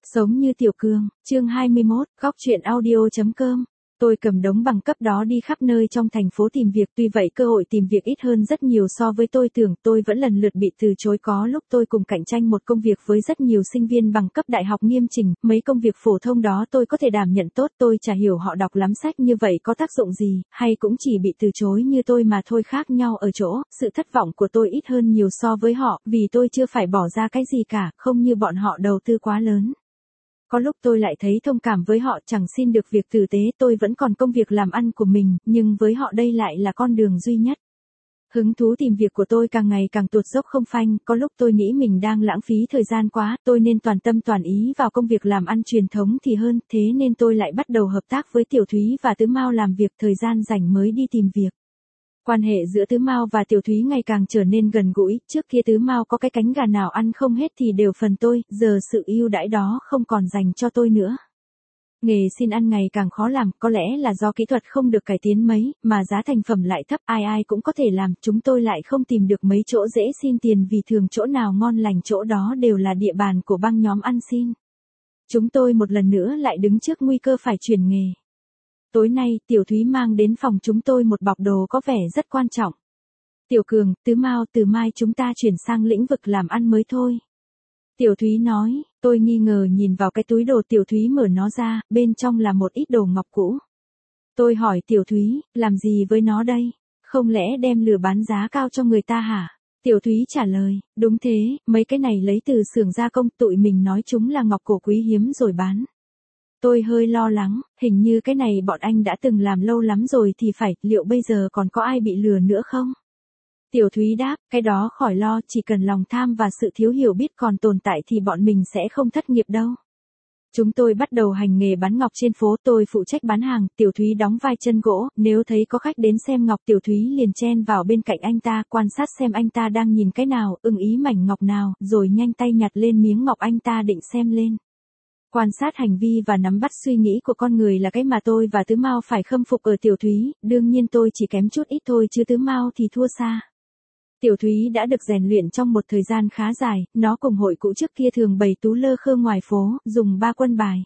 Sống như Tiểu Cường, chương 21, góc truyện audio.com. Tôi cầm đống bằng cấp đó đi khắp nơi trong thành phố tìm việc, tuy vậy cơ hội tìm việc ít hơn rất nhiều so với tôi tưởng, tôi vẫn lần lượt bị từ chối. Có lúc tôi cùng cạnh tranh một công việc với rất nhiều sinh viên bằng cấp đại học nghiêm chỉnh, mấy công việc phổ thông đó tôi có thể đảm nhận tốt, tôi chả hiểu họ đọc lắm sách như vậy có tác dụng gì, hay cũng chỉ bị từ chối như tôi mà thôi. Khác nhau ở chỗ, sự thất vọng của tôi ít hơn nhiều so với họ, vì tôi chưa phải bỏ ra cái gì cả, không như bọn họ đầu tư quá lớn. Có lúc tôi lại thấy thông cảm với họ, chẳng xin được việc tử tế, tôi vẫn còn công việc làm ăn của mình, nhưng với họ đây lại là con đường duy nhất. Hứng thú tìm việc của tôi càng ngày càng tuột dốc không phanh, có lúc tôi nghĩ mình đang lãng phí thời gian quá, tôi nên toàn tâm toàn ý vào công việc làm ăn truyền thống thì hơn, thế nên tôi lại bắt đầu hợp tác với Tiểu Thúy và Tứ Mao làm việc, thời gian rảnh mới đi tìm việc. Quan hệ giữa Tứ Mao và Tiểu Thúy ngày càng trở nên gần gũi, trước kia Tứ Mao có cái cánh gà nào ăn không hết thì đều phần tôi, giờ sự ưu đãi đó không còn dành cho tôi nữa. Nghề xin ăn ngày càng khó làm, có lẽ là do kỹ thuật không được cải tiến mấy, mà giá thành phẩm lại thấp, ai ai cũng có thể làm, chúng tôi lại không tìm được mấy chỗ dễ xin tiền vì thường chỗ nào ngon lành chỗ đó đều là địa bàn của băng nhóm ăn xin. Chúng tôi một lần nữa lại đứng trước nguy cơ phải chuyển nghề. Tối nay, Tiểu Thúy mang đến phòng chúng tôi một bọc đồ có vẻ rất quan trọng. Tiểu Cường, Tứ Mao, từ mai chúng ta chuyển sang lĩnh vực làm ăn mới thôi. Tiểu Thúy nói, tôi nghi ngờ nhìn vào cái túi đồ Tiểu Thúy mở nó ra, bên trong là một ít đồ ngọc cũ. Tôi hỏi Tiểu Thúy, làm gì với nó đây? Không lẽ đem lừa bán giá cao cho người ta hả? Tiểu Thúy trả lời, đúng thế, mấy cái này lấy từ xưởng gia công, tụi mình nói chúng là ngọc cổ quý hiếm rồi bán. Tôi hơi lo lắng, hình như cái này bọn anh đã từng làm lâu lắm rồi thì phải, liệu bây giờ còn có ai bị lừa nữa không? Tiểu Thúy đáp, cái đó khỏi lo, chỉ cần lòng tham và sự thiếu hiểu biết còn tồn tại thì bọn mình sẽ không thất nghiệp đâu. Chúng tôi bắt đầu hành nghề bán ngọc trên phố, tôi phụ trách bán hàng, Tiểu Thúy đóng vai chân gỗ, nếu thấy có khách đến xem ngọc Tiểu Thúy liền chen vào bên cạnh anh ta, quan sát xem anh ta đang nhìn cái nào, ưng ý mảnh ngọc nào, rồi nhanh tay nhặt lên miếng ngọc anh ta định xem lên. Quan sát hành vi và nắm bắt suy nghĩ của con người là cái mà tôi và Tứ Mao phải khâm phục ở Tiểu Thúy, đương nhiên tôi chỉ kém chút ít thôi chứ Tứ Mao thì thua xa. Tiểu Thúy đã được rèn luyện trong một thời gian khá dài, nó cùng hội cũ trước kia thường bày tú lơ khơ ngoài phố, dùng 3 quân bài.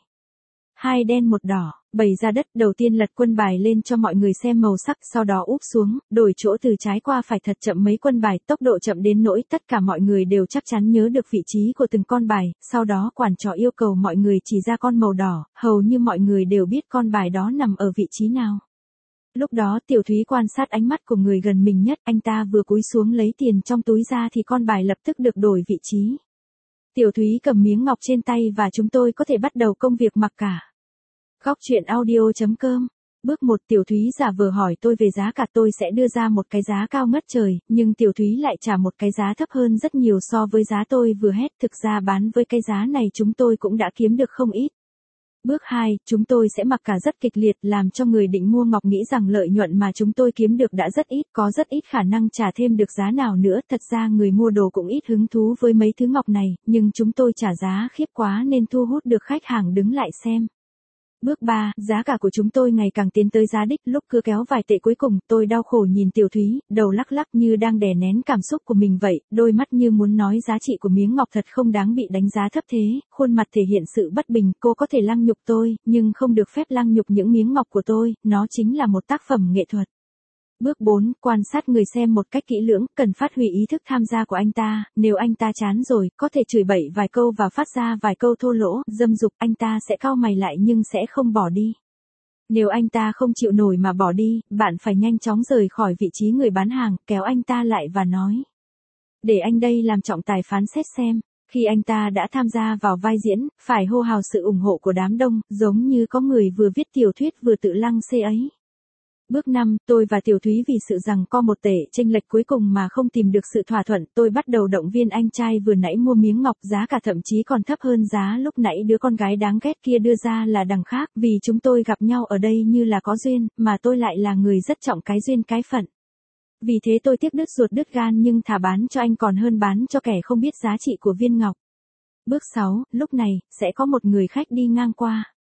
2 đen 1 đỏ, bày ra đất, đầu tiên lật quân bài lên cho mọi người xem màu sắc, sau đó úp xuống, đổi chỗ từ trái qua phải thật chậm mấy quân bài, tốc độ chậm đến nỗi tất cả mọi người đều chắc chắn nhớ được vị trí của từng con bài, sau đó quản trò yêu cầu mọi người chỉ ra con màu đỏ, hầu như mọi người đều biết con bài đó nằm ở vị trí nào. Lúc đó Tiểu Thúy quan sát ánh mắt của người gần mình nhất, anh ta vừa cúi xuống lấy tiền trong túi ra thì con bài lập tức được đổi vị trí. Tiểu Thúy cầm miếng ngọc trên tay và chúng tôi có thể bắt đầu công việc mặc cả. Góc truyện audio.com. Bước 1, Tiểu Thúy giả vờ hỏi tôi về giá cả, tôi sẽ đưa ra một cái giá cao ngất trời, nhưng Tiểu Thúy lại trả một cái giá thấp hơn rất nhiều so với giá tôi vừa hét, thực ra bán với cái giá này chúng tôi cũng đã kiếm được không ít. Bước 2, chúng tôi sẽ mặc cả rất kịch liệt, làm cho người định mua ngọc nghĩ rằng lợi nhuận mà chúng tôi kiếm được đã rất ít, có rất ít khả năng trả thêm được giá nào nữa, thật ra người mua đồ cũng ít hứng thú với mấy thứ ngọc này, nhưng chúng tôi trả giá khiếp quá nên thu hút được khách hàng đứng lại xem. Bước 3, giá cả của chúng tôi ngày càng tiến tới giá đích, lúc cưa kéo vài tệ cuối cùng, tôi đau khổ nhìn Tiểu Thúy, đầu lắc lắc như đang đè nén cảm xúc của mình vậy, đôi mắt như muốn nói giá trị của miếng ngọc thật không đáng bị đánh giá thấp thế, khuôn mặt thể hiện sự bất bình, cô có thể lăng nhục tôi, nhưng không được phép lăng nhục những miếng ngọc của tôi, nó chính là một tác phẩm nghệ thuật. Bước 4, quan sát người xem một cách kỹ lưỡng, cần phát huy ý thức tham gia của anh ta, nếu anh ta chán rồi, có thể chửi bậy vài câu và phát ra vài câu thô lỗ, dâm dục, anh ta sẽ cau mày lại nhưng sẽ không bỏ đi. Nếu anh ta không chịu nổi mà bỏ đi, bạn phải nhanh chóng rời khỏi vị trí người bán hàng, kéo anh ta lại và nói. Để anh đây làm trọng tài phán xét xem. Khi anh ta đã tham gia vào vai diễn, phải hô hào sự ủng hộ của đám đông, giống như có người vừa viết tiểu thuyết vừa tự lăng xê ấy. Bước 5, tôi và Tiểu Thúy vì sự giằng co một tể chênh lệch cuối cùng mà không tìm được sự thỏa thuận, tôi bắt đầu động viên anh trai vừa nãy mua miếng ngọc, giá cả thậm chí còn thấp hơn giá lúc nãy đứa con gái đáng ghét kia đưa ra là đằng khác, vì chúng tôi gặp nhau ở đây như là có duyên, mà tôi lại là người rất trọng cái duyên cái phận. Vì thế tôi tiếc đứt ruột đứt gan nhưng thà bán cho anh còn hơn bán cho kẻ không biết giá trị của viên ngọc. Bước 6, lúc này, sẽ có một người khách đi ngang qua.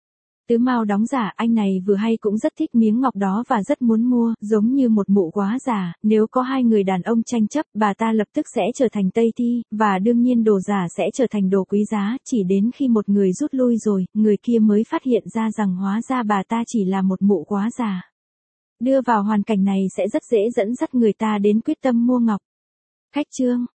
Tứ Mao đóng giả, anh này vừa hay cũng rất thích miếng ngọc đó và rất muốn mua, giống như một mụ quá già, nếu có hai người đàn ông tranh chấp, bà ta lập tức sẽ trở thành Tây Thi, và đương nhiên đồ giả sẽ trở thành đồ quý giá, chỉ đến khi một người rút lui rồi, người kia mới phát hiện ra rằng hóa ra bà ta chỉ là một mụ quá già. Đưa vào hoàn cảnh này sẽ rất dễ dẫn dắt người ta đến quyết tâm mua ngọc. Khách trương